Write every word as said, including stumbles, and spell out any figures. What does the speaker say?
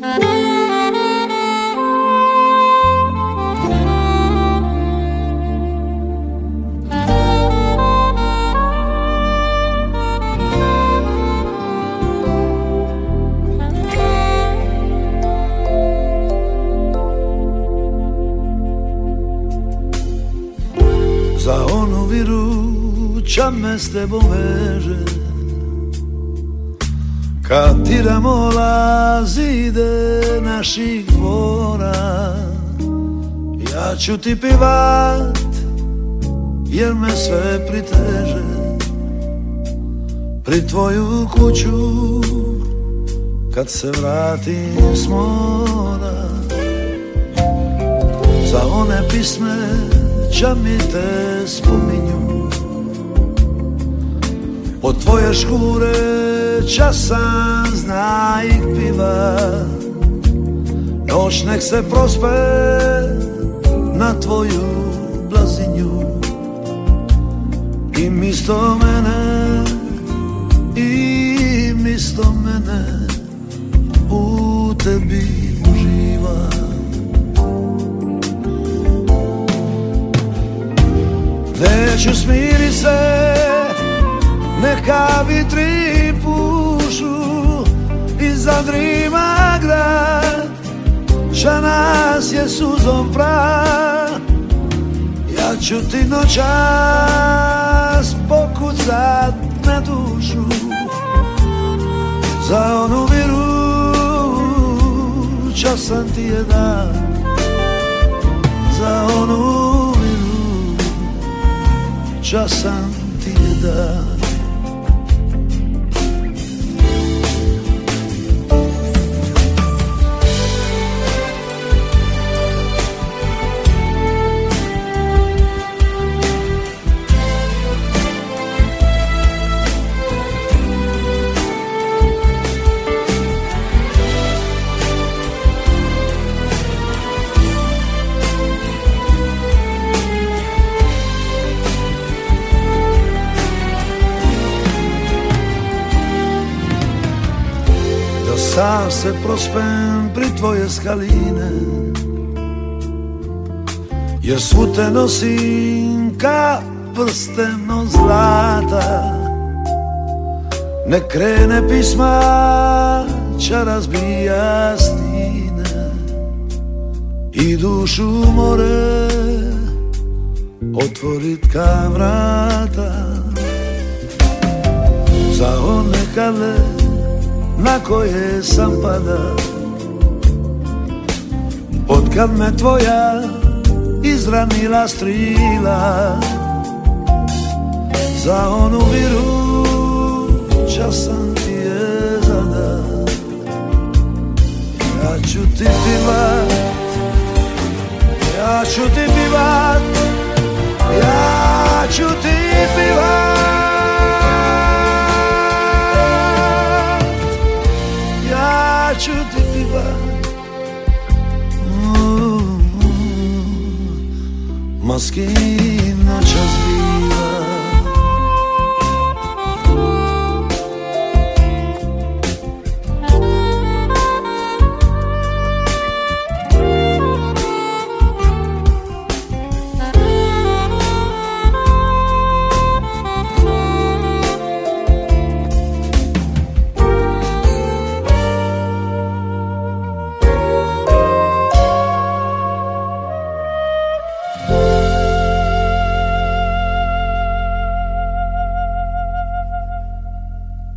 Za onu viru ča me s tebom veže, kad tiramo lazide naših dvora, ja ću ti pivat jer me sve priteže, pri tvoju kuću kad se vratim s mora. Za one pisme ča mi te spominju, od tvoje škure ča sam zna ih piva. Noć nek se prospe na tvoju blazinju, i misto mene, i misto mene u tebi uživa. Neću smirit se, neka vitri pušu i zadrima grad, ča nas je suzom pra. Ja ću ti noćas pokucat na dušu, za onu viru ča sam ti je da, za onu viru ča sam ti je da. Sam se prospem pri tvoje skaline, jer svu te nosim ka prsten od zlata. Ne krene pisma ča razbija stine i dušu more otvorit ka vrata. Za one kale na koje sam pada, od kad me tvoja izranila strila, za onu viru ča sam ti je zada. Ja ću ti pivat, ja ću ti pivat, ja ću ti pivat, ja ću ti pivat. Ma s kim noćas